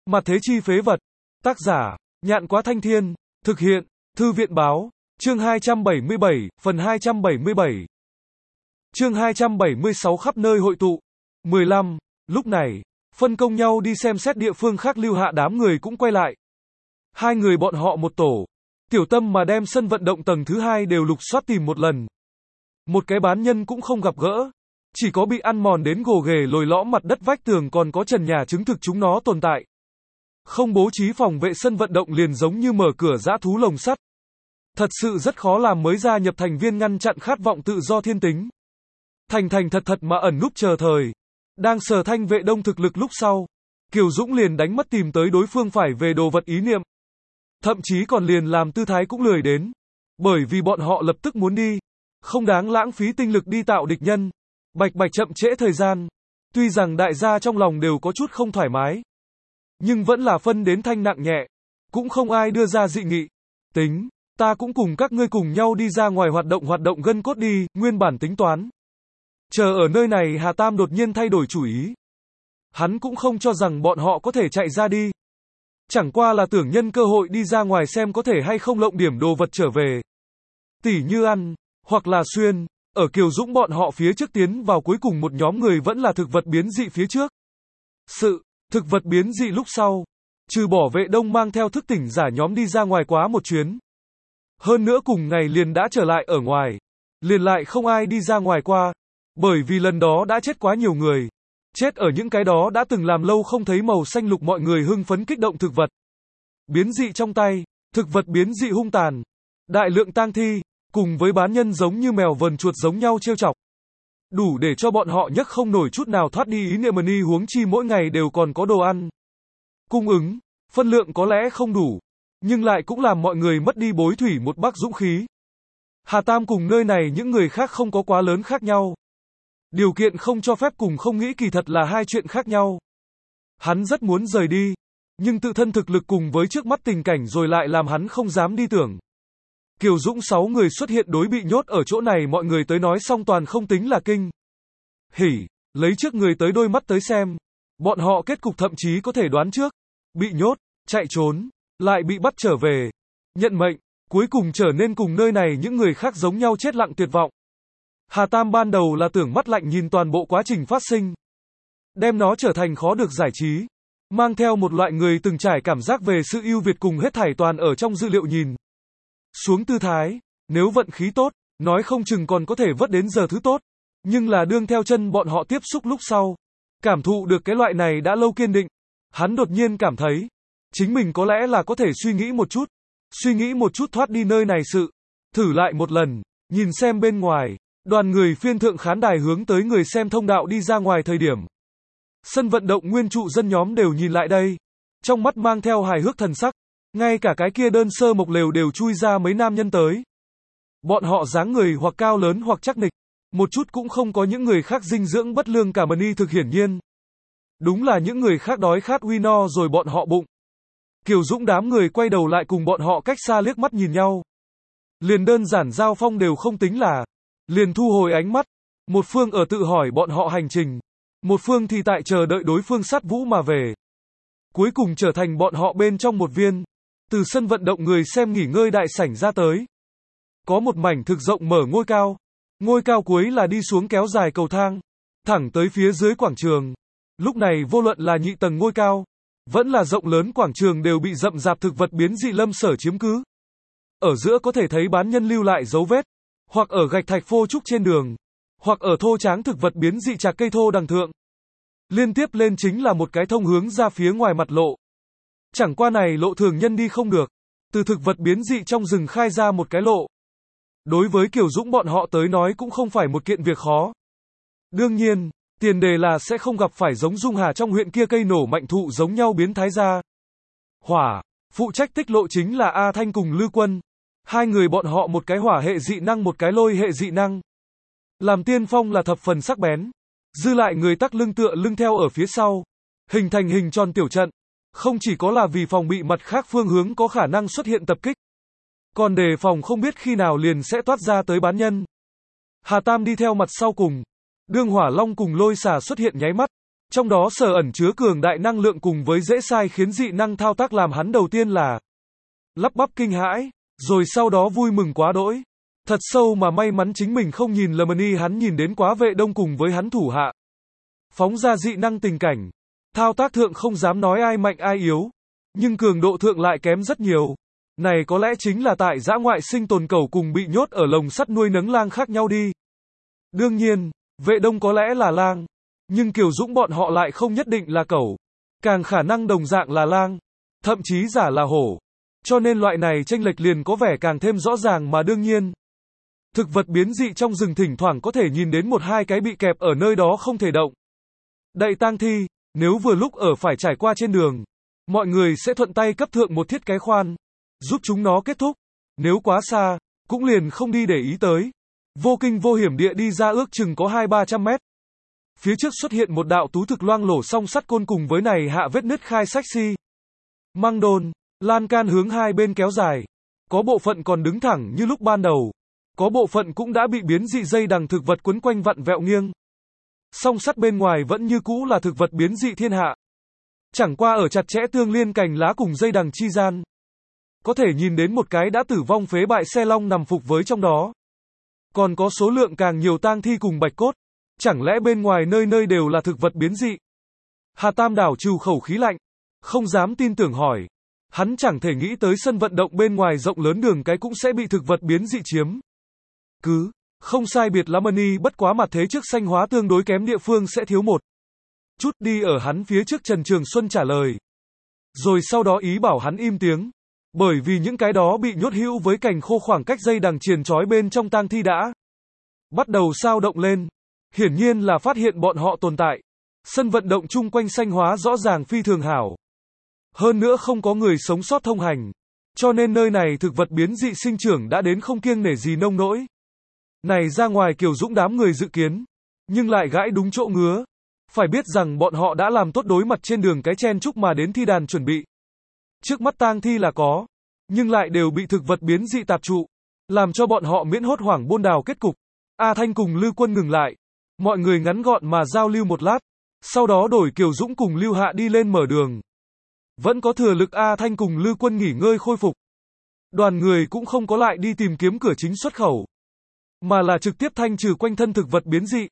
Mặt thế chi phế vật. Tác giả, Nhạn Quá Thanh Thiên. Thực hiện, Thư viện Báo. Chương 277, phần 277. Chương 276 khắp nơi hội tụ. 15. Lúc này, phân công nhau đi xem xét địa phương khác, Lưu Hạ đám người cũng quay lại. Hai người bọn họ một tổ. Tiểu Tâm mà đem sân vận động tầng thứ 2 đều lục soát tìm một lần. Một cái bán nhân cũng không gặp gỡ. Chỉ có bị ăn mòn đến gồ ghề lồi lõm mặt đất vách tường, còn có trần nhà chứng thực chúng nó tồn tại. Không bố trí phòng vệ sân vận động liền giống như mở cửa dã thú lồng sắt. Thật sự rất khó làm mới gia nhập thành viên ngăn chặn khát vọng tự do thiên tính. Thành thật mà ẩn núp chờ thời. Đang sờ Thanh Vệ Đông thực lực lúc sau, Kiều Dũng liền đánh mất tìm tới đối phương phải về đồ vật ý niệm. Thậm chí còn liền làm tư thái cũng lười đến. Bởi vì bọn họ lập tức muốn đi. Không đáng lãng phí tinh lực đi tạo địch nhân. Bạch chậm trễ thời gian. Tuy rằng đại gia trong lòng đều có chút không thoải mái, nhưng vẫn là phân đến thanh nặng nhẹ. Cũng không ai đưa ra dị nghị. Tính, ta cũng cùng các ngươi cùng nhau đi ra ngoài hoạt động gân cốt đi, nguyên bản tính toán. Chờ ở nơi này Hà Tam đột nhiên thay đổi chủ ý. Hắn cũng không cho rằng bọn họ có thể chạy ra đi. Chẳng qua là tưởng nhân cơ hội đi ra ngoài xem có thể hay không lộng điểm đồ vật trở về. Tỉ như ăn, hoặc là xuyên. Ở Kiều Dũng bọn họ phía trước tiến vào cuối cùng một nhóm người vẫn là thực vật biến dị phía trước. Thực vật biến dị lúc sau, trừ bỏ Vệ Đông mang theo thức tỉnh giả nhóm đi ra ngoài quá một chuyến. Hơn nữa cùng ngày liền đã trở lại ở ngoài. Liền lại không ai đi ra ngoài qua. Bởi vì lần đó đã chết quá nhiều người. Chết ở những cái đó đã từng làm lâu không thấy màu xanh lục, mọi người hưng phấn kích động thực vật biến dị trong tay. Thực vật biến dị hung tàn. Đại lượng tang thi, cùng với bán nhân giống như mèo vờn chuột giống nhau trêu chọc. Đủ để cho bọn họ nhấc không nổi chút nào thoát đi ý niệm ni, huống chi mỗi ngày đều còn có đồ ăn cung ứng, phân lượng có lẽ không đủ, nhưng lại cũng làm mọi người mất đi bối thủy một bác dũng khí. Hà Tam cùng nơi này những người khác không có quá lớn khác nhau. Điều kiện không cho phép cùng không nghĩ kỳ thật là hai chuyện khác nhau. Hắn rất muốn rời đi, nhưng tự thân thực lực cùng với trước mắt tình cảnh rồi lại làm hắn không dám đi tưởng. Kiều Dũng 6 người xuất hiện đối bị nhốt ở chỗ này mọi người tới nói xong toàn không tính là kinh hỉ, lấy trước người tới đôi mắt tới xem. Bọn họ kết cục thậm chí có thể đoán trước. Bị nhốt, chạy trốn, lại bị bắt trở về, nhận mệnh, cuối cùng trở nên cùng nơi này những người khác giống nhau chết lặng tuyệt vọng. Hà Tam ban đầu là tưởng mắt lạnh nhìn toàn bộ quá trình phát sinh, đem nó trở thành khó được giải trí, mang theo một loại người từng trải cảm giác về sự ưu việt cùng hết thảy toàn ở trong dữ liệu nhìn xuống tư thái. Nếu vận khí tốt, nói không chừng còn có thể vớt đến giờ thứ tốt. Nhưng là đương theo chân bọn họ tiếp xúc lúc sau, cảm thụ được cái loại này đã lâu kiên định, hắn đột nhiên cảm thấy chính mình có lẽ là có thể suy nghĩ một chút thoát đi nơi này sự. Thử lại một lần, nhìn xem bên ngoài. Đoàn người phiên thượng khán đài hướng tới người xem thông đạo đi ra ngoài thời điểm, sân vận động nguyên trụ dân nhóm đều nhìn lại đây, trong mắt mang theo hài hước thần sắc. Ngay cả cái kia đơn sơ mộc lều đều chui ra mấy nam nhân tới. Bọn họ dáng người hoặc cao lớn hoặc chắc nịch, một chút cũng không có những người khác dinh dưỡng bất lương cả mani, thực hiển nhiên. Đúng là những người khác đói khát uy no rồi bọn họ bụng. Kiều Dũng đám người quay đầu lại cùng bọn họ cách xa liếc mắt nhìn nhau. Liền đơn giản giao phong đều không tính là, liền thu hồi ánh mắt. Một phương ở tự hỏi bọn họ hành trình, một phương thì tại chờ đợi đối phương sát vũ mà về. Cuối cùng trở thành bọn họ bên trong một viên. Từ sân vận động người xem nghỉ ngơi đại sảnh ra tới, có một mảnh thực rộng mở ngôi cao cuối là đi xuống kéo dài cầu thang, thẳng tới phía dưới quảng trường. Lúc này vô luận là nhị tầng ngôi cao, vẫn là rộng lớn quảng trường đều bị rậm rạp thực vật biến dị lâm sở chiếm cứ. Ở giữa có thể thấy bán nhân lưu lại dấu vết, hoặc ở gạch thạch phô trúc trên đường, hoặc ở thô tráng thực vật biến dị chạc cây thô đằng thượng. Liên tiếp lên chính là một cái thông hướng ra phía ngoài mặt lộ. Chẳng qua này lộ thường nhân đi không được. Từ thực vật biến dị trong rừng khai ra một cái lộ, đối với Kiều Dũng bọn họ tới nói cũng không phải một kiện việc khó. Đương nhiên, tiền đề là sẽ không gặp phải giống Dung Hà trong huyện kia cây nổ mạnh thụ giống nhau biến thái ra hỏa. Phụ trách tích lộ chính là A Thanh cùng Lư Quân. Hai người bọn họ một cái hỏa hệ dị năng, một cái lôi hệ dị năng. Làm tiên phong là thập phần sắc bén. Dư lại người tắc lưng tựa lưng theo ở phía sau, hình thành hình tròn tiểu trận. Không chỉ có là vì phòng bị mặt khác phương hướng có khả năng xuất hiện tập kích, còn đề phòng không biết khi nào liền sẽ toát ra tới bán nhân. Hà Tam đi theo mặt sau cùng. Đương Hỏa Long cùng Lôi Xà xuất hiện nháy mắt, Trong đó sở ẩn chứa cường đại năng lượng cùng với dễ sai khiến dị năng thao tác làm hắn đầu tiên là lắp bắp kinh hãi, rồi sau đó vui mừng quá đỗi. Thật sâu mà may mắn chính mình không nhìn lầm hắn nhìn đến Quá Vệ Đông cùng với hắn thủ hạ. Phóng ra dị năng tình cảnh. Thao tác thượng không dám nói ai mạnh ai yếu, nhưng cường độ thượng lại kém rất nhiều. Này có lẽ chính là tại dã ngoại sinh tồn cẩu cùng bị nhốt ở lồng sắt nuôi nấng lang khác nhau đi. Đương nhiên, Vệ Đông có lẽ là lang, nhưng Kiều Dũng bọn họ lại không nhất định là cẩu, càng khả năng đồng dạng là lang, thậm chí giả là hổ. Cho nên loại này chênh lệch liền có vẻ càng thêm rõ ràng mà đương nhiên. Thực vật biến dị trong rừng thỉnh thoảng có thể nhìn đến một hai cái bị kẹp ở nơi đó không thể động. Đậy tang thi, nếu vừa lúc ở phải trải qua trên đường, mọi người sẽ thuận tay cấp thượng một thiết cái khoan, giúp chúng nó kết thúc. Nếu quá xa, cũng liền không đi để ý tới. Vô kinh vô hiểm địa đi ra ước chừng có 200-300 mét. Phía trước xuất hiện một đạo tú thực loang lổ song sắt côn cùng với này hạ vết nứt khai sách xi măng đôn, lan can hướng hai bên kéo dài. Có bộ phận còn đứng thẳng như lúc ban đầu. Có bộ phận cũng đã bị biến dị dây đằng thực vật quấn quanh vặn vẹo nghiêng. Song sắt bên ngoài vẫn như cũ là thực vật biến dị thiên hạ. Chẳng qua ở chặt chẽ tương liên cành lá cùng dây đằng chi gian. Có thể nhìn đến một cái đã tử vong phế bại xe long nằm phục với trong đó. Còn có số lượng càng nhiều tang thi cùng bạch cốt. Chẳng lẽ bên ngoài nơi nơi đều là thực vật biến dị? Hà Tam đảo trừ khẩu khí lạnh. Không dám tin tưởng hỏi. Hắn chẳng thể nghĩ tới sân vận động bên ngoài rộng lớn đường cái cũng sẽ bị thực vật biến dị chiếm. Không sai biệt lắm bất quá mặt thế trước xanh hóa tương đối kém địa phương sẽ thiếu một chút đi ở hắn phía trước Trần Trường Xuân trả lời. Rồi sau đó ý bảo hắn im tiếng. Bởi vì những cái đó bị nhốt hữu với cành khô khoảng cách dây đằng triền trói bên trong tang thi đã bắt đầu sao động lên. Hiển nhiên là phát hiện bọn họ tồn tại. Sân vận động chung quanh xanh hóa rõ ràng phi thường hảo. Hơn nữa không có người sống sót thông hành. Cho nên nơi này thực vật biến dị sinh trưởng đã đến không kiêng nể gì nông nỗi. Này ra ngoài Kiều Dũng đám người dự kiến. Nhưng lại gãi đúng chỗ ngứa. Phải biết rằng bọn họ đã làm tốt đối mặt trên đường cái chen chúc mà đến thi đàn chuẩn bị. Trước mắt tang thi là có. Nhưng lại đều bị thực vật biến dị tạp trụ. Làm cho bọn họ miễn hốt hoảng bôn đào kết cục. A Thanh cùng Lưu Quân ngừng lại. Mọi người ngắn gọn mà giao lưu một lát. Sau đó đổi Kiều Dũng cùng Lưu Hạ đi lên mở đường. Vẫn có thừa lực A Thanh cùng Lưu Quân nghỉ ngơi khôi phục. Đoàn người cũng không có lại đi tìm kiếm cửa chính xuất khẩu. Mà là trực tiếp thanh trừ quanh thân thực vật biến dị.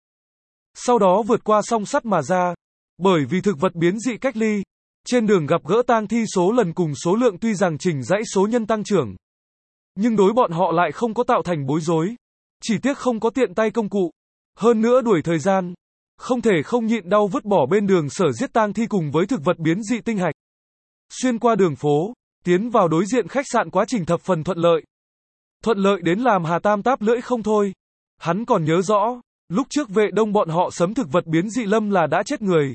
Sau đó vượt qua song sắt mà ra. Bởi vì thực vật biến dị cách ly. Trên đường gặp gỡ tang thi số lần cùng số lượng tuy rằng chỉnh dãy số nhân tăng trưởng. Nhưng đối bọn họ lại không có tạo thành bối rối. Chỉ tiếc không có tiện tay công cụ. Hơn nữa đuổi thời gian. Không thể không nhịn đau vứt bỏ bên đường sở giết tang thi cùng với thực vật biến dị tinh hạch. Xuyên qua đường phố, tiến vào đối diện khách sạn quá trình thập phần thuận lợi. Thuận lợi đến làm Hà Tam táp lưỡi không thôi. Hắn còn nhớ rõ, lúc trước Vệ Đông bọn họ sấm thực vật biến dị lâm là đã chết người.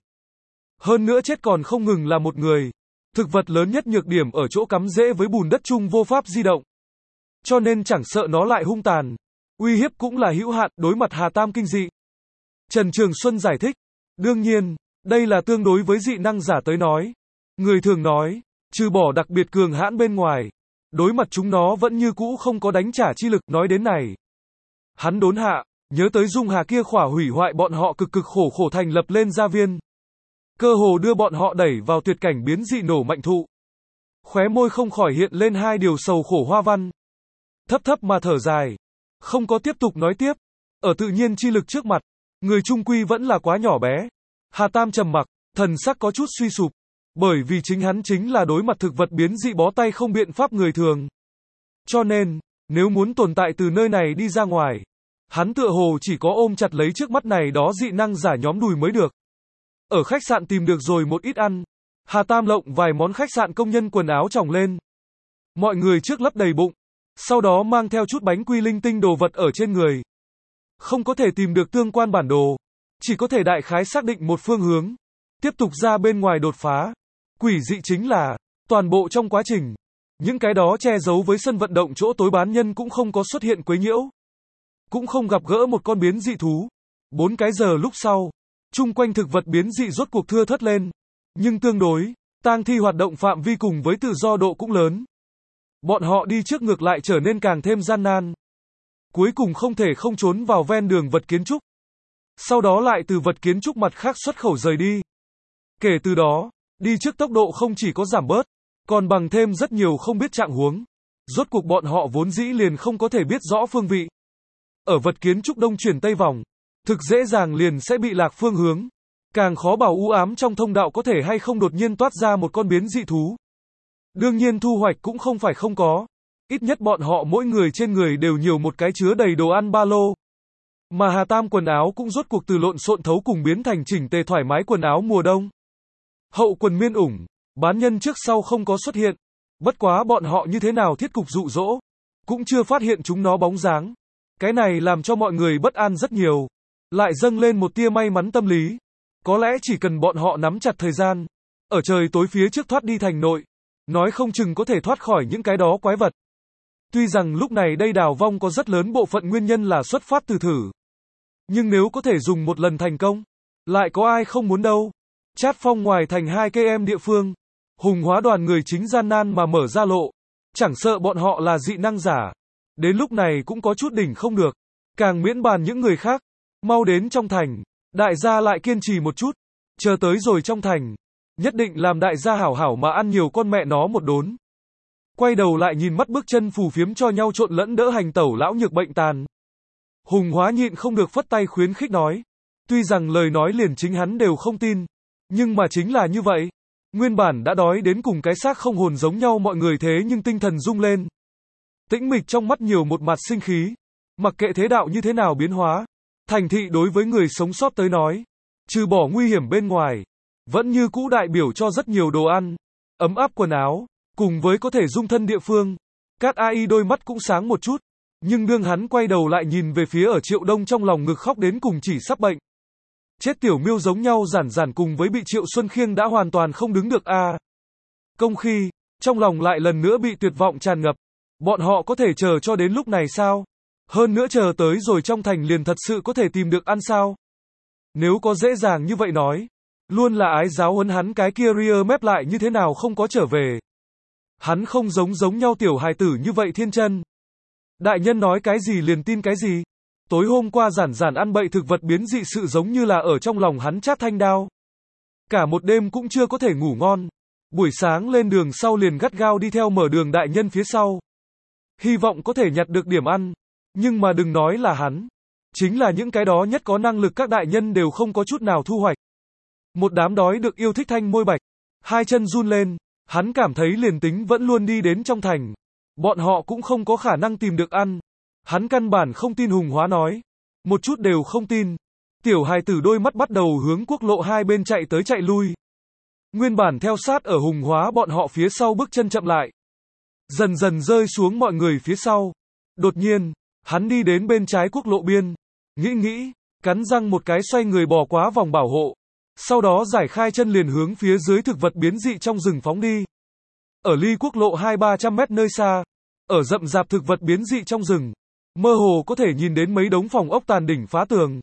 Hơn nữa chết còn không ngừng là một người. Thực vật lớn nhất nhược điểm ở chỗ cắm rễ với bùn đất chung vô pháp di động. Cho nên chẳng sợ nó lại hung tàn. Uy hiếp cũng là hữu hạn đối mặt Hà Tam kinh dị. Trần Trường Xuân giải thích. Đương nhiên, đây là tương đối với dị năng giả tới nói. Người thường nói, trừ bỏ đặc biệt cường hãn bên ngoài, đối mặt chúng nó vẫn như cũ không có đánh trả chi lực. Nói đến này, hắn đốn hạ, nhớ tới Dung Hà kia khỏa hủy hoại bọn họ cực khổ thành lập lên gia viên. Cơ hồ đưa bọn họ đẩy vào tuyệt cảnh biến dị nổ mạnh thụ. Khóe môi không khỏi hiện lên hai điều sầu khổ hoa văn. Thấp mà thở dài. Không có tiếp tục nói tiếp. Ở tự nhiên chi lực trước mặt, người trung quy vẫn là quá nhỏ bé. Hà Tam trầm mặc, thần sắc có chút suy sụp. Bởi vì chính hắn chính là đối mặt thực vật biến dị bó tay không biện pháp người thường. Cho nên, nếu muốn tồn tại từ nơi này đi ra ngoài, hắn tựa hồ chỉ có ôm chặt lấy trước mắt này đó dị năng giả nhóm đùi mới được. Ở khách sạn tìm được rồi một ít ăn. Hà Tam lộng vài món khách sạn công nhân quần áo tròng lên. Mọi người trước lấp đầy bụng. Sau đó mang theo chút bánh quy linh tinh đồ vật ở trên người. Không có thể tìm được tương quan bản đồ. Chỉ có thể đại khái xác định một phương hướng. Tiếp tục ra bên ngoài đột phá. Quỷ dị chính là, toàn bộ trong quá trình, những cái đó che giấu với sân vận động chỗ tối bán nhân cũng không có xuất hiện quấy nhiễu. Cũng không gặp gỡ một con biến dị thú. 4 cái giờ lúc sau, chung quanh thực vật biến dị rốt cuộc thưa thớt lên. Nhưng tương đối, tang thi hoạt động phạm vi cùng với tự do độ cũng lớn. Bọn họ đi trước ngược lại trở nên càng thêm gian nan. Cuối cùng không thể không trốn vào ven đường vật kiến trúc. Sau đó lại từ vật kiến trúc mặt khác xuất khẩu rời đi. Kể từ đó, đi trước tốc độ không chỉ có giảm bớt, còn bằng thêm rất nhiều không biết trạng huống. Rốt cuộc bọn họ vốn dĩ liền không có thể biết rõ phương vị. Ở vật kiến trúc đông chuyển tây vòng, thực dễ dàng liền sẽ bị lạc phương hướng. Càng khó bảo u ám trong thông đạo có thể hay không đột nhiên toát ra một con biến dị thú. Đương nhiên thu hoạch cũng không phải không có. Ít nhất bọn họ mỗi người trên người đều nhiều một cái chứa đầy đồ ăn ba lô. Mà Hà Tam quần áo cũng rốt cuộc từ lộn xộn thấu cùng biến thành chỉnh tề thoải mái quần áo mùa đông. Hậu quần miên ủng, bán nhân trước sau không có xuất hiện. Bất quá bọn họ như thế nào thiết cục dụ dỗ, cũng chưa phát hiện chúng nó bóng dáng. Cái này làm cho mọi người bất an rất nhiều. Lại dâng lên một tia may mắn tâm lý. Có lẽ chỉ cần bọn họ nắm chặt thời gian, ở trời tối phía trước thoát đi thành nội, nói không chừng có thể thoát khỏi những cái đó quái vật. Tuy rằng lúc này đây đào vong có rất lớn bộ phận nguyên nhân là xuất phát từ thử. Nhưng nếu có thể dùng một lần thành công, lại có ai không muốn đâu. Chát phong ngoài thành 2 cây em địa phương, hùng hóa đoàn người chính gian nan mà mở ra lộ, chẳng sợ bọn họ là dị năng giả. Đến lúc này cũng có chút đỉnh không được, càng miễn bàn những người khác. Mau đến trong thành, đại gia lại kiên trì một chút, chờ tới rồi trong thành, nhất định làm đại gia hảo hảo mà ăn nhiều con mẹ nó một đốn. Quay đầu lại nhìn mắt bước chân phù phiếm cho nhau trộn lẫn đỡ hành tẩu lão nhược bệnh tàn. Hùng hóa nhịn không được phất tay khuyến khích nói. Tuy rằng lời nói liền chính hắn đều không tin, nhưng mà chính là như vậy. Nguyên bản đã đói đến cùng cái xác không hồn giống nhau mọi người thế nhưng tinh thần rung lên. Tĩnh mịch trong mắt nhiều một mặt sinh khí. Mặc kệ thế đạo như thế nào biến hóa, thành thị đối với người sống sót tới nói, trừ bỏ nguy hiểm bên ngoài, vẫn như cũ đại biểu cho rất nhiều đồ ăn, ấm áp quần áo, cùng với có thể dung thân địa phương. Cát AI đôi mắt cũng sáng một chút, nhưng đương hắn quay đầu lại nhìn về phía ở Triệu Đông trong lòng ngực khóc đến cùng chỉ sắp bệnh. Chết tiểu miêu giống nhau giản giản cùng với bị Triệu Xuân Khiêng đã hoàn toàn không đứng được a. Công khi, trong lòng lại lần nữa bị tuyệt vọng tràn ngập. Bọn họ có thể chờ cho đến lúc này sao? Hơn nữa chờ tới rồi trong thành liền thật sự có thể tìm được ăn sao? Nếu có dễ dàng như vậy nói, luôn là ái giáo huấn hắn cái kia rear mép lại như thế nào không có trở về. Hắn không giống nhau tiểu hài tử như vậy thiên chân. Đại nhân nói cái gì liền tin cái gì. Tối hôm qua giản ăn bậy thực vật biến dị sự giống như là ở trong lòng hắn chát thanh đao. Cả một đêm cũng chưa có thể ngủ ngon. Buổi sáng lên đường sau liền gắt gao đi theo mở đường đại nhân phía sau. Hy vọng có thể nhặt được điểm ăn. Nhưng mà đừng nói là hắn. Chính là những cái đó nhất có năng lực các đại nhân đều không có chút nào thu hoạch. Một đám đói được yêu thích thanh môi bạch. Hai chân run lên. Hắn cảm thấy liền tính vẫn luôn đi đến trong thành. Bọn họ cũng không có khả năng tìm được ăn. Hắn căn bản không tin Hùng Hóa nói. Một chút đều không tin. Tiểu hài tử đôi mắt bắt đầu hướng quốc lộ hai bên chạy tới chạy lui. Nguyên bản theo sát ở Hùng Hóa bọn họ phía sau bước chân chậm lại. Dần dần rơi xuống mọi người phía sau. Đột nhiên, hắn đi đến bên trái quốc lộ biên. Nghĩ, cắn răng một cái xoay người bò qua vòng bảo hộ. Sau đó giải khai chân liền hướng phía dưới thực vật biến dị trong rừng phóng đi. Ở ly quốc lộ 200-300 mét nơi xa, ở rậm rạp thực vật biến dị trong rừng, mơ hồ có thể nhìn đến mấy đống phòng ốc tàn đỉnh phá tường.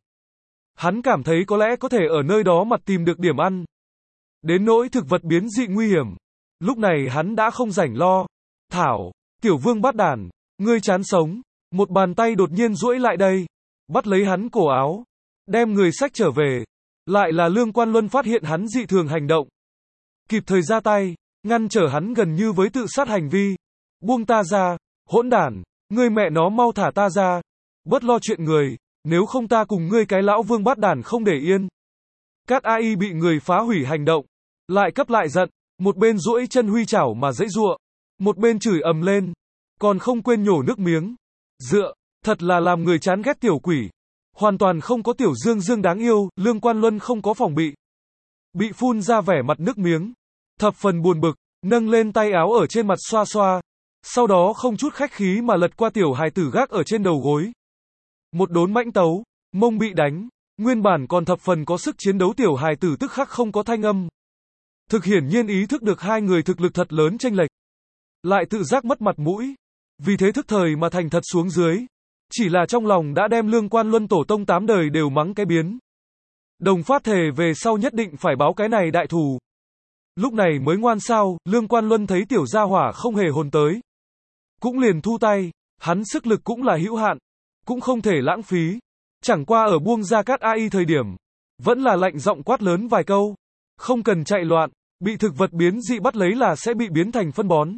Hắn cảm thấy có lẽ có thể ở nơi đó mặt tìm được điểm ăn. Đến nỗi thực vật biến dị nguy hiểm, lúc này hắn đã không rảnh lo. Thảo, tiểu vương bát đản, ngươi chán sống. Một bàn tay đột nhiên duỗi lại đây, bắt lấy hắn cổ áo, đem người xách trở về. Lại là Lương Quan Luân phát hiện hắn dị thường hành động. Kịp thời ra tay, ngăn trở hắn gần như với tự sát hành vi. Buông ta ra, hỗn đản, ngươi mẹ nó mau thả ta ra. Bớt lo chuyện người, nếu không ta cùng ngươi cái lão vương bát đản không để yên. Cát AI bị người phá hủy hành động, lại cấp lại giận, một bên duỗi chân huy chảo mà giãy giụa, một bên chửi ầm lên, còn không quên nhổ nước miếng. Dựa, thật là làm người chán ghét tiểu quỷ. Hoàn toàn không có tiểu dương đáng yêu, Lương Quan Luân không có phòng bị. Bị phun ra vẻ mặt nước miếng. Thập phần buồn bực, nâng lên tay áo ở trên mặt xoa xoa. Sau đó không chút khách khí mà lật qua tiểu hài tử gác ở trên đầu gối. Một đốn mãnh tấu, mông bị đánh. Nguyên bản còn thập phần có sức chiến đấu tiểu hài tử tức khắc không có thanh âm. Thực hiển nhiên ý thức được hai người thực lực thật lớn chênh lệch. Lại tự giác mất mặt mũi. Vì thế thức thời mà thành thật xuống dưới. Chỉ là trong lòng đã đem Lương Quan Luân tổ tông 8 đời đều mắng cái biến. Đồng phát thề về sau nhất định phải báo cái này đại thù. Lúc này mới ngoan sao, Lương Quan Luân thấy tiểu gia hỏa không hề hồn tới. Cũng liền thu tay, hắn sức lực cũng là hữu hạn. Cũng không thể lãng phí. Chẳng qua ở buông ra Cát AI thời điểm. Vẫn là lạnh giọng quát lớn vài câu. Không cần chạy loạn, bị thực vật biến dị bắt lấy là sẽ bị biến thành phân bón.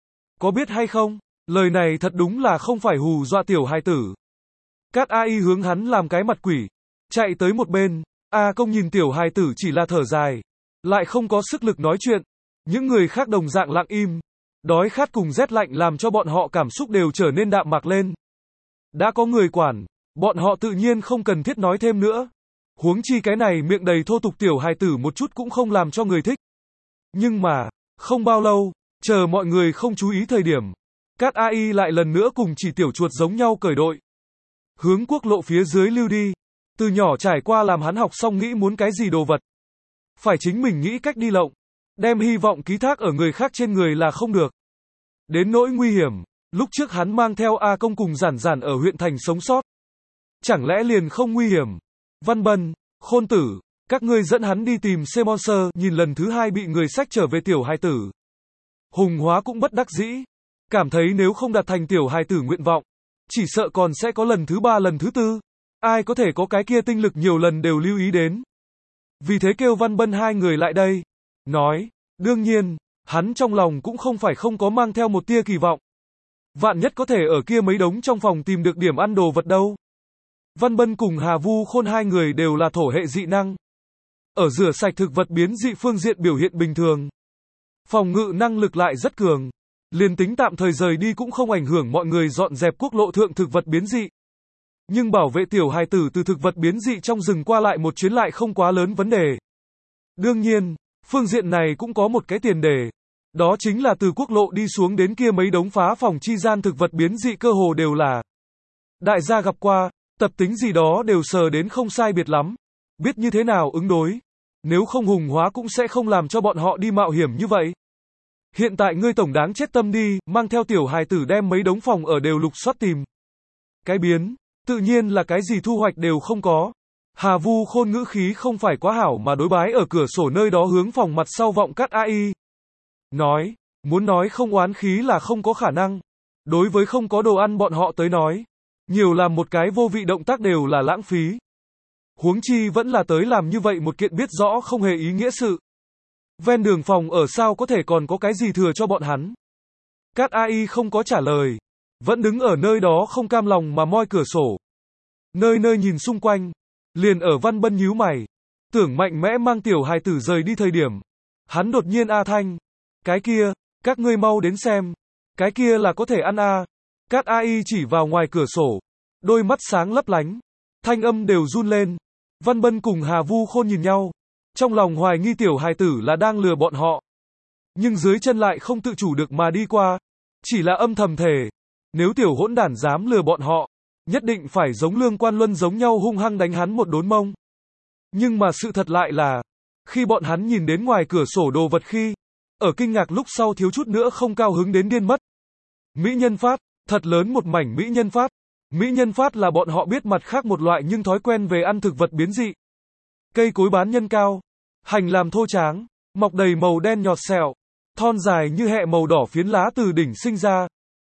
Có biết hay không? Lời này thật đúng là không phải hù dọa tiểu hài tử. Cát AI hướng hắn làm cái mặt quỷ, chạy tới một bên. A Công nhìn tiểu hài tử chỉ là thở dài, lại không có sức lực nói chuyện. Những người khác đồng dạng lặng im. Đói khát cùng rét lạnh làm cho bọn họ cảm xúc đều trở nên đạm mạc lên. Đã có người quản, bọn họ tự nhiên không cần thiết nói thêm nữa. Huống chi cái này miệng đầy thô tục tiểu hài tử một chút cũng không làm cho người thích. Nhưng mà, không bao lâu, chờ mọi người không chú ý thời điểm, Cát AI lại lần nữa cùng chỉ tiểu chuột giống nhau cởi đội. Hướng quốc lộ phía dưới lưu đi. Từ nhỏ trải qua làm hắn học xong nghĩ muốn cái gì đồ vật. Phải chính mình nghĩ cách đi lộng. Đem hy vọng ký thác ở người khác trên người là không được. Đến nỗi nguy hiểm, lúc trước hắn mang theo A Công cùng Giản Giản ở huyện thành sống sót. Chẳng lẽ liền không nguy hiểm? Văn Bân, Khôn Tử, các ngươi dẫn hắn đi tìm C-Monster, nhìn lần thứ hai bị người xách trở về tiểu hài tử. Hùng Hóa cũng bất đắc dĩ. Cảm thấy nếu không đạt thành tiểu hài tử nguyện vọng, chỉ sợ còn sẽ có lần thứ ba lần thứ tư. Ai có thể có cái kia tinh lực nhiều lần đều lưu ý đến. Vì thế kêu Văn Bân hai người lại đây. Nói, đương nhiên, hắn trong lòng cũng không phải không có mang theo một tia kỳ vọng. Vạn nhất có thể ở kia mấy đống trong phòng tìm được điểm ăn đồ vật đâu. Văn Bân cùng Hà Vu Khôn hai người đều là thổ hệ dị năng. Ở rửa sạch thực vật biến dị phương diện biểu hiện bình thường. Phòng ngự năng lực lại rất cường. Liền tính tạm thời rời đi cũng không ảnh hưởng mọi người dọn dẹp quốc lộ thượng thực vật biến dị. Nhưng bảo vệ tiểu hài tử từ thực vật biến dị trong rừng qua lại một chuyến lại không quá lớn vấn đề. Đương nhiên, phương diện này cũng có một cái tiền đề. Đó chính là từ quốc lộ đi xuống đến kia mấy đống phá phòng chi gian thực vật biến dị cơ hồ đều là đại gia gặp qua, tập tính gì đó đều sờ đến không sai biệt lắm. Biết như thế nào ứng đối. Nếu không Hùng Hóa cũng sẽ không làm cho bọn họ đi mạo hiểm như vậy. Hiện tại ngươi tổng đáng chết tâm đi, mang theo tiểu hài tử đem mấy đống phòng ở đều lục soát tìm. Cái biến, tự nhiên là cái gì thu hoạch đều không có. Hà Vu Khôn ngữ khí không phải quá hảo mà đối bái ở cửa sổ nơi đó hướng phòng mặt sau vọng Cát AI. Nói, muốn nói không oán khí là không có khả năng. Đối với không có đồ ăn bọn họ tới nói, nhiều làm một cái vô vị động tác đều là lãng phí. Huống chi vẫn là tới làm như vậy một kiện biết rõ không hề ý nghĩa sự. Ven đường phòng ở sao có thể còn có cái gì thừa cho bọn hắn. Cát AI không có trả lời. Vẫn đứng ở nơi đó không cam lòng mà moi cửa sổ. Nơi nơi nhìn xung quanh. Liền ở Văn Bân nhíu mày. Tưởng mạnh mẽ mang tiểu hài tử rời đi thời điểm. Hắn đột nhiên A thanh. Cái kia, các ngươi mau đến xem. Cái kia là có thể ăn a. Cát AI chỉ vào ngoài cửa sổ. Đôi mắt sáng lấp lánh. Thanh âm đều run lên. Văn Bân cùng Hà Vu Khôn nhìn nhau. Trong lòng hoài nghi tiểu hài tử là đang lừa bọn họ. Nhưng dưới chân lại không tự chủ được mà đi qua. Chỉ là âm thầm thề. Nếu tiểu hỗn đản dám lừa bọn họ, nhất định phải giống Lương Quan Luân giống nhau hung hăng đánh hắn một đốn mông. Nhưng mà sự thật lại là, khi bọn hắn nhìn đến ngoài cửa sổ đồ vật khi, ở kinh ngạc lúc sau thiếu chút nữa không cao hứng đến điên mất. Mỹ nhân phát, thật lớn một mảnh Mỹ nhân phát. Mỹ nhân phát là bọn họ biết mặt khác một loại nhưng thói quen về ăn thực vật biến dị. Cây cối bán nhân cao, hành làm thô tráng, mọc đầy màu đen nhọt sẹo, thon dài như hẹ màu đỏ phiến lá từ đỉnh sinh ra.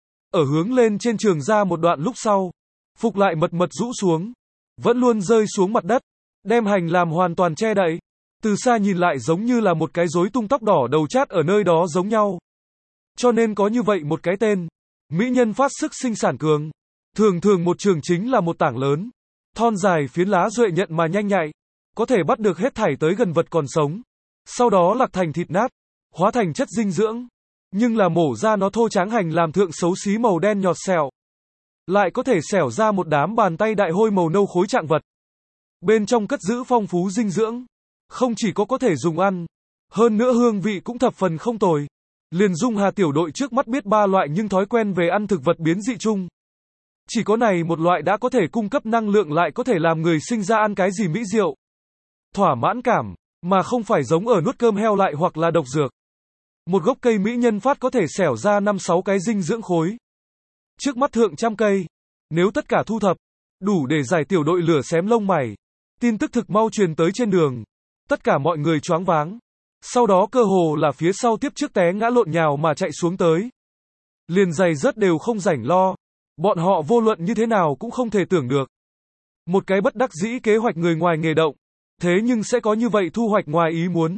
Ở hướng lên trên trường ra một đoạn lúc sau, phục lại mật mật rũ xuống, vẫn luôn rơi xuống mặt đất, đem hành làm hoàn toàn che đậy. Từ xa nhìn lại giống như là một cái rối tung tóc đỏ đầu chát ở nơi đó giống nhau. Cho nên có như vậy một cái tên, Mỹ nhân phát sức sinh sản cường. Thường thường một trường chính là một tảng lớn, thon dài phiến lá duệ nhận mà nhanh nhạy, có thể bắt được hết thảy tới gần vật còn sống. Sau đó lạc thành thịt nát, hóa thành chất dinh dưỡng. Nhưng là mổ ra nó thô tráng hành làm thượng xấu xí màu đen nhọt sẹo. Lại có thể xẻo ra một đám bàn tay đại hôi màu nâu khối trạng vật. Bên trong cất giữ phong phú dinh dưỡng. Không chỉ có thể dùng ăn, hơn nữa hương vị cũng thập phần không tồi. Liền Dung Hà tiểu đội trước mắt biết 3 loại nhưng thói quen về ăn thực vật biến dị chung. Chỉ có này một loại đã có thể cung cấp năng lượng lại có thể làm người sinh ra ăn cái gì mỹ diệu. Thỏa mãn cảm, mà không phải giống ở nuốt cơm heo lại hoặc là độc dược. Một gốc cây mỹ nhân phát có thể xẻo ra 5-6 cái dinh dưỡng khối. Trước mắt thượng trăm cây, nếu tất cả thu thập, đủ để giải tiểu đội lửa xém lông mày. Tin tức thực mau truyền tới trên đường. Tất cả mọi người choáng váng. Sau đó cơ hồ là phía sau tiếp trước té ngã lộn nhào mà chạy xuống tới. Liền giày rớt đều không rảnh lo. Bọn họ vô luận như thế nào cũng không thể tưởng được. Một cái bất đắc dĩ kế hoạch người ngoài nghề động. Thế nhưng sẽ có như vậy thu hoạch ngoài ý muốn.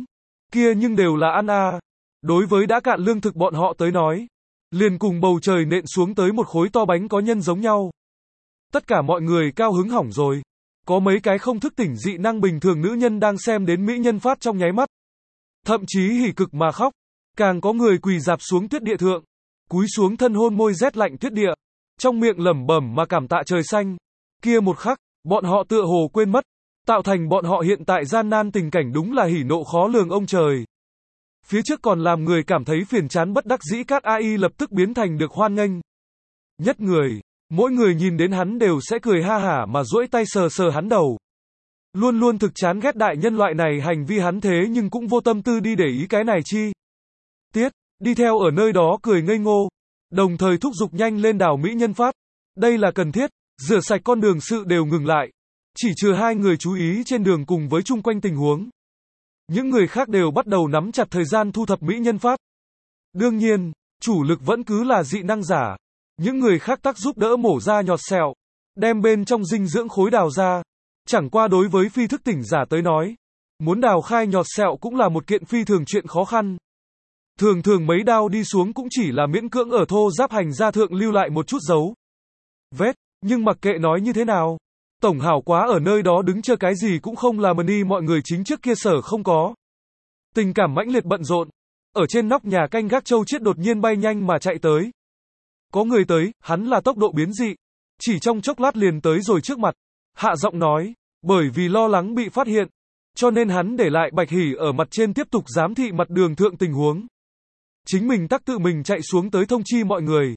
kia nhưng đều là ăn a. Đối với đã cạn lương thực bọn họ tới nói, liền cùng bầu trời nện xuống tới một khối to bánh có nhân giống nhau. Tất cả mọi người cao hứng hỏng rồi. Có mấy cái không thức tỉnh dị năng bình thường nữ nhân đang xem đến mỹ nhân phát trong nháy mắt. Thậm chí hỉ cực mà khóc. Càng có người quỳ dạp xuống tuyết địa thượng, cúi xuống thân hôn môi rét lạnh tuyết địa, trong miệng lẩm bẩm mà cảm tạ trời xanh. Kia một khắc, bọn họ tựa hồ quên mất, tạo thành bọn họ hiện tại gian nan tình cảnh đúng là hỉ nộ khó lường ông trời. Phía trước còn làm người cảm thấy phiền chán bất đắc dĩ Cát AI lập tức biến thành được hoan nghênh. Nhất người, mỗi người nhìn đến hắn đều sẽ cười ha hả mà duỗi tay sờ sờ hắn đầu. Luôn luôn thực chán ghét đại nhân loại này hành vi hắn thế nhưng cũng vô tâm tư đi để ý cái này chi. Tiết, đi theo ở nơi đó cười ngây ngô, đồng thời thúc giục nhanh lên đào mỹ nhân phát. Đây là cần thiết, rửa sạch con đường sự đều ngừng lại. Chỉ trừ hai người chú ý trên đường cùng với chung quanh tình huống. Những người khác đều bắt đầu nắm chặt thời gian thu thập mỹ nhân phát. Đương nhiên, chủ lực vẫn cứ là dị năng giả. Những người khác tác giúp đỡ mổ ra nhọt sẹo, đem bên trong dinh dưỡng khối đào ra. Chẳng qua đối với phi thức tỉnh giả tới nói, muốn đào khai nhọt sẹo cũng là một kiện phi thường chuyện khó khăn. Thường thường mấy đao đi xuống cũng chỉ là miễn cưỡng ở thô giáp hành gia thượng lưu lại một chút dấu vết, nhưng mặc kệ nói như thế nào, tổng hảo quá ở nơi đó đứng chờ cái gì cũng không làm đi mọi người chính trước kia sở không có. Tình cảm mãnh liệt bận rộn, ở trên nóc nhà canh gác Châu Chiết đột nhiên bay nhanh mà chạy tới. Có người tới, hắn là tốc độ biến dị, chỉ trong chốc lát liền tới rồi trước mặt, hạ giọng nói, bởi vì lo lắng bị phát hiện, cho nên hắn để lại Bạch Hỉ ở mặt trên tiếp tục giám thị mặt đường thượng tình huống. Chính mình tắc tự mình chạy xuống tới thông chi mọi người,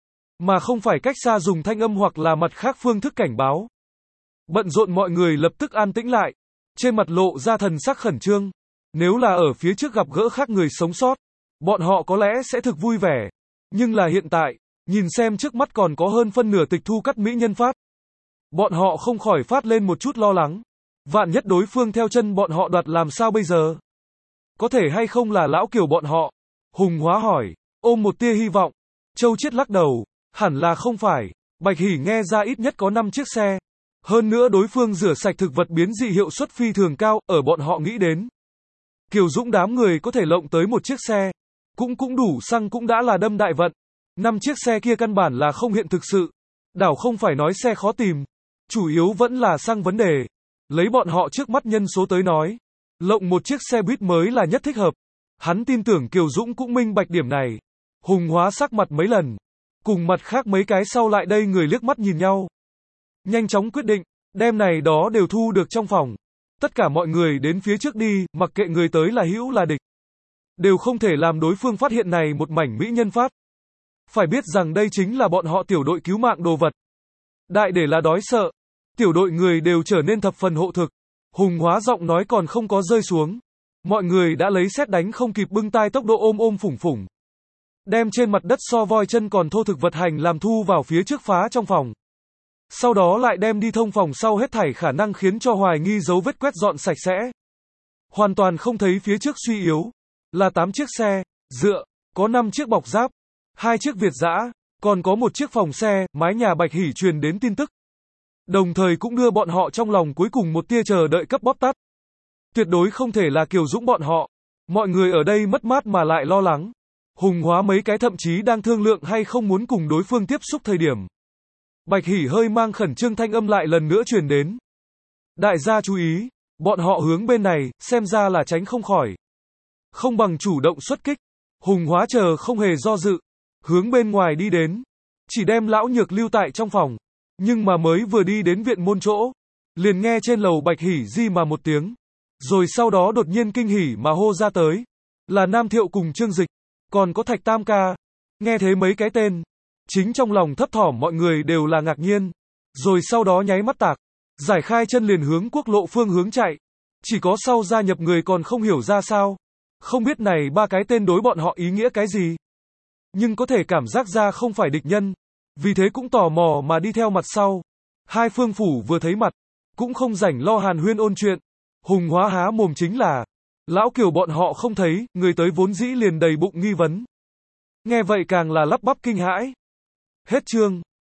mà không phải cách xa dùng thanh âm hoặc là mặt khác phương thức cảnh báo. Bận rộn mọi người lập tức an tĩnh lại, trên mặt lộ ra thần sắc khẩn trương. Nếu là ở phía trước gặp gỡ khác người sống sót, bọn họ có lẽ sẽ thực vui vẻ. Nhưng là hiện tại, nhìn xem trước mắt còn có hơn phân nửa tịch thu cắt mỹ nhân phát. Bọn họ không khỏi phát lên một chút lo lắng. Vạn nhất đối phương theo chân bọn họ đoạt làm sao bây giờ? Có thể hay không là lão Kiều bọn họ? Hùng Hóa hỏi, ôm một tia hy vọng. Châu Chiết lắc đầu, hẳn là không phải. Bạch Hỉ nghe ra ít nhất có 5 chiếc xe. Hơn nữa đối phương rửa sạch thực vật biến dị hiệu suất phi thường cao, ở bọn họ nghĩ đến. Kiều Dũng đám người có thể lộng tới một chiếc xe. Cũng đủ xăng cũng đã là đâm đại vận. 5 chiếc xe kia căn bản là không hiện thực sự. Đảo không phải nói xe khó tìm. Chủ yếu vẫn là xăng vấn đề. Lấy bọn họ trước mắt nhân số tới nói. Lộng một chiếc xe buýt mới là nhất thích hợp. Hắn tin tưởng Kiều Dũng cũng minh bạch điểm này. Hùng Hóa sắc mặt mấy lần. Cùng mặt khác mấy cái sau lại đây người liếc mắt nhìn nhau. Nhanh chóng quyết định, đem này đó đều thu được trong phòng. Tất cả mọi người đến phía trước đi, mặc kệ người tới là hữu là địch. Đều không thể làm đối phương phát hiện này một mảnh mỹ nhân phát. Phải biết rằng đây chính là bọn họ tiểu đội cứu mạng đồ vật. Đại để là đói sợ. Tiểu đội người đều trở nên thập phần hộ thực. Hùng Hóa giọng nói còn không có rơi xuống. Mọi người đã lấy sét đánh không kịp bưng tai tốc độ ôm phủng phủng. Đem trên mặt đất so voi chân còn thô thực vật hành làm thu vào phía trước phá trong phòng. Sau đó lại đem đi thông phòng sau hết thảy khả năng khiến cho hoài nghi dấu vết quét dọn sạch sẽ. Hoàn toàn không thấy phía trước suy yếu. Là 8 chiếc xe, dựa, có 5 chiếc bọc giáp, 2 chiếc Việt dã, còn có một chiếc phòng xe, mái nhà Bạch Hỉ truyền đến tin tức. Đồng thời cũng đưa bọn họ trong lòng cuối cùng một tia chờ đợi cấp bóp tắt. Tuyệt đối không thể là Kiều Dũng bọn họ. Mọi người ở đây mất mát mà lại lo lắng. Hùng Hóa mấy cái thậm chí đang thương lượng hay không muốn cùng đối phương tiếp xúc thời điểm. Bạch Hỉ hơi mang khẩn trương thanh âm lại lần nữa truyền đến. Đại gia chú ý, bọn họ hướng bên này, xem ra là tránh không khỏi. Không bằng chủ động xuất kích. Hùng Hóa chờ không hề do dự. Hướng bên ngoài đi đến. Chỉ đem lão Nhược lưu tại trong phòng. Nhưng mà mới vừa đi đến viện môn chỗ. Liền nghe trên lầu Bạch Hỉ di mà một tiếng. Rồi sau đó đột nhiên kinh hỉ mà hô ra tới. Là Nam Thiệu cùng Trương Dịch. Còn có Thạch Tam ca. Nghe thấy mấy cái tên. Chính trong lòng thấp thỏm mọi người đều là ngạc nhiên. Rồi sau đó nháy mắt tạc. Giải khai chân liền hướng quốc lộ phương hướng chạy. Chỉ có sau gia nhập người còn không hiểu ra sao. Không biết này ba cái tên đối bọn họ ý nghĩa cái gì. Nhưng có thể cảm giác ra không phải địch nhân. Vì thế cũng tò mò mà đi theo mặt sau. Hai phương phủ vừa thấy mặt. Cũng không rảnh lo hàn huyên ôn chuyện. Hùng Hóa há mồm chính là. Lão Kiều bọn họ không thấy, người tới vốn dĩ liền đầy bụng nghi vấn. Nghe vậy càng là lắp bắp kinh hãi. Hết chương.